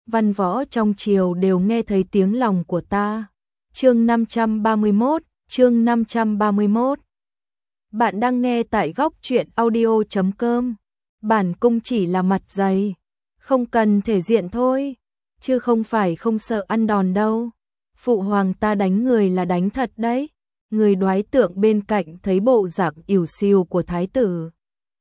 văn võ trong triều đều nghe thấy tiếng lòng của ta. Chương 531, chương 531. Bạn đang nghe tại góc truyện audio.com. Bản cung chỉ là mặt dày, không cần thể diện thôi, chứ không phải không sợ ăn đòn đâu. Phụ hoàng ta đánh người là đánh thật đấy. Người đoái tượng bên cạnh thấy bộ dạng ỉu xìu của thái tử,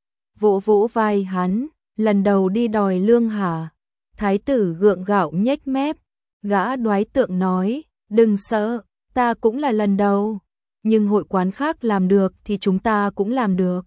vỗ vỗ vai hắn, lần đầu đi đòi lương hả? Thái tử gượng gạo nhếch mép, gã đoái tượng nói, đừng sợ, ta cũng là lần đầu, nhưng hội quán khác làm được thì chúng ta cũng làm được.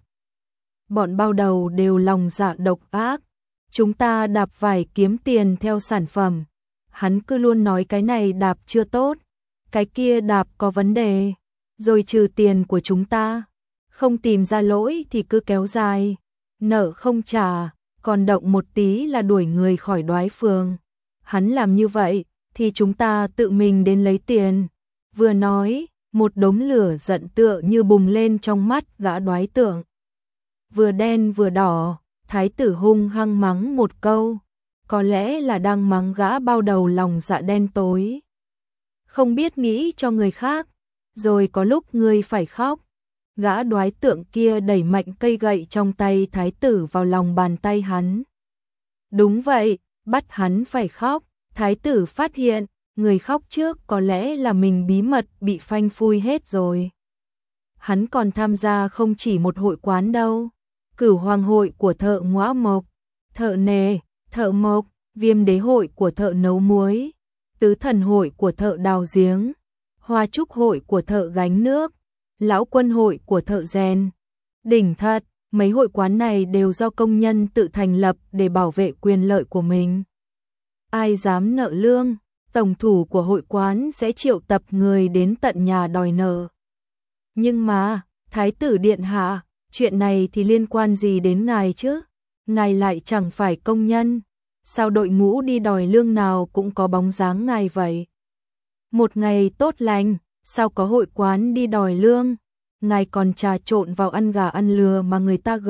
Bọn bao đầu đều lòng dạ độc ác, chúng ta đạp vải kiếm tiền theo sản phẩm, hắn cứ luôn nói cái này đạp chưa tốt, cái kia đạp có vấn đề, rồi trừ tiền của chúng ta, không tìm ra lỗi thì cứ kéo dài, nợ không trả, còn động một tí là đuổi người khỏi đoái phường. Hắn làm như vậy thì chúng ta tự mình đến lấy tiền. Vừa nói, một đống lửa giận tựa như bùng lên trong mắt gã đoái tượng. Vừa đen vừa đỏ, thái tử hung hăng mắng một câu, có lẽ là đang mắng gã bao đầu lòng dạ đen tối. Không biết nghĩ cho người khác, rồi có lúc ngươi phải khóc. Gã đoái tượng kia đẩy mạnh cây gậy trong tay thái tử vào lòng bàn tay hắn. Đúng vậy, bắt hắn phải khóc. Thái tử phát hiện, người khóc trước có lẽ là mình bí mật bị phanh phui hết rồi. Hắn còn tham gia không chỉ một hội quán đâu. Cửu hoàng hội của thợ ngõa mộc, thợ nề, thợ mộc, viêm đế hội của thợ nấu muối, tứ thần hội của thợ đào giếng, hoa trúc hội của thợ gánh nước, lão quân hội của thợ rèn. Đỉnh thật, mấy hội quán này đều do công nhân tự thành lập để bảo vệ quyền lợi của mình. Ai dám nợ lương, tổng thủ của hội quán sẽ triệu tập người đến tận nhà đòi nợ. Nhưng mà, thái tử điện hạ, chuyện này thì liên quan gì đến ngài chứ? Ngài lại chẳng phải công nhân, sao đội ngũ đi đòi lương nào cũng có bóng dáng ngài vậy? Một ngày tốt lành, sao có hội quán đi đòi lương? Ngài còn trà trộn vào ăn gà ăn lừa mà người ta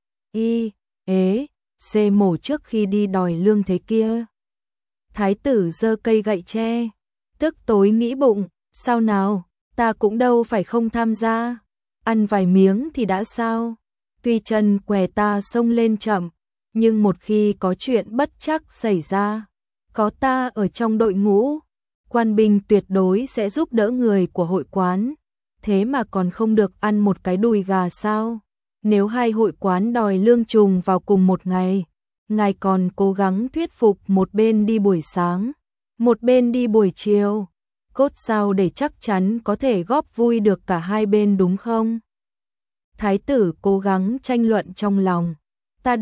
xê mổ trước khi đi đòi lương thế kia. Thái tử giơ cây gậy tre, tức tối nghĩ bụng, sao nào, ta cũng đâu phải không tham gia, ăn vài miếng thì đã sao? Tuy chân què ta xông lên chậm, nhưng một khi có chuyện bất trắc xảy ra, có ta ở trong đội ngũ, quan binh tuyệt đối sẽ giúp đỡ người của hội quán, thế mà còn không được ăn một cái đùi gà sao? Nếu hai hội quán đòi lương trùng vào cùng một ngày, ngài còn cố gắng thuyết phục một bên đi buổi sáng, một bên đi buổi chiều, cốt sao để chắc chắn có thể góp vui được cả hai bên đúng không? Thái tử cố gắng tranh luận trong lòng, ta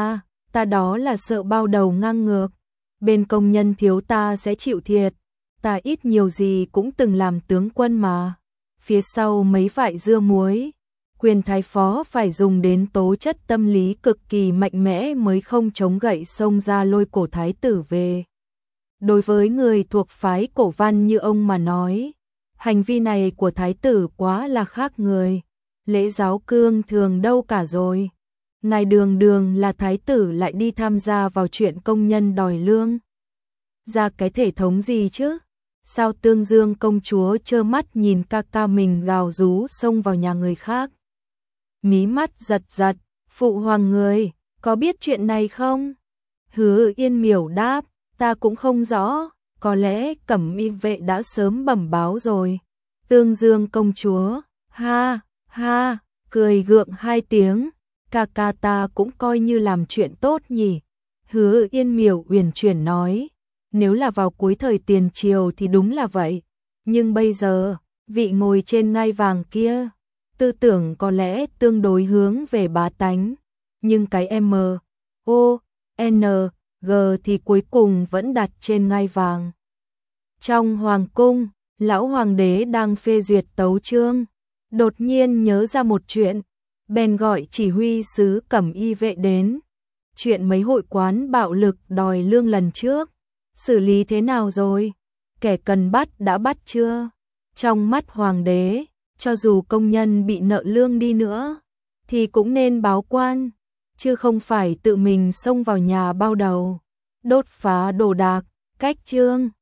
đó là sợ bao đầu ngang ngược, bên công nhân thiếu ta sẽ chịu thiệt, ta ít nhiều gì cũng từng làm tướng quân mà, phía sau mấy vại dưa muối, quyền thái phó phải dùng đến tố chất tâm lý cực kỳ mạnh mẽ mới không chống gậy xông ra lôi cổ thái tử về. Đối với người thuộc phái cổ văn như ông mà nói, hành vi này của thái tử quá là khác người, lễ giáo cương thường đâu cả rồi. Ngài đường đường là thái tử lại đi tham gia vào chuyện công nhân đòi lương. Ra cái thể thống gì chứ? Sao Tương Dương công chúa trơ mắt nhìn ca ca mình gào rú xông vào nhà người khác? Mí mắt giật giật, phụ hoàng người, có biết chuyện này không? Hứa Yên Miểu đáp, ta cũng không rõ, có lẽ Cẩm Y vệ đã sớm bẩm báo rồi. Tương Dương công chúa, ha, ha, cười gượng hai tiếng, ca ca ta cũng coi như làm chuyện tốt nhỉ. Hứa Yên Miểu uyển chuyển nói, nếu là vào cuối thời tiền triều thì đúng là vậy, nhưng bây giờ, vị ngồi trên ngai vàng kia, tư tưởng có lẽ tương đối hướng về bá tánh, nhưng cái MONG thì cuối cùng vẫn đặt trên ngai vàng. Trong hoàng cung, lão hoàng đế đang phê duyệt tấu chương, đột nhiên nhớ ra một chuyện, bèn gọi chỉ huy sứ Cẩm Y vệ đến. Chuyện mấy hội quán bạo lực đòi lương lần trước, xử lý thế nào rồi? Kẻ cần bắt đã bắt chưa? Trong mắt hoàng đế, cho dù công nhân bị nợ lương đi nữa, thì cũng nên báo quan, chứ không phải tự mình xông vào nhà bao đầu, đốt phá đồ đạc, Cách chương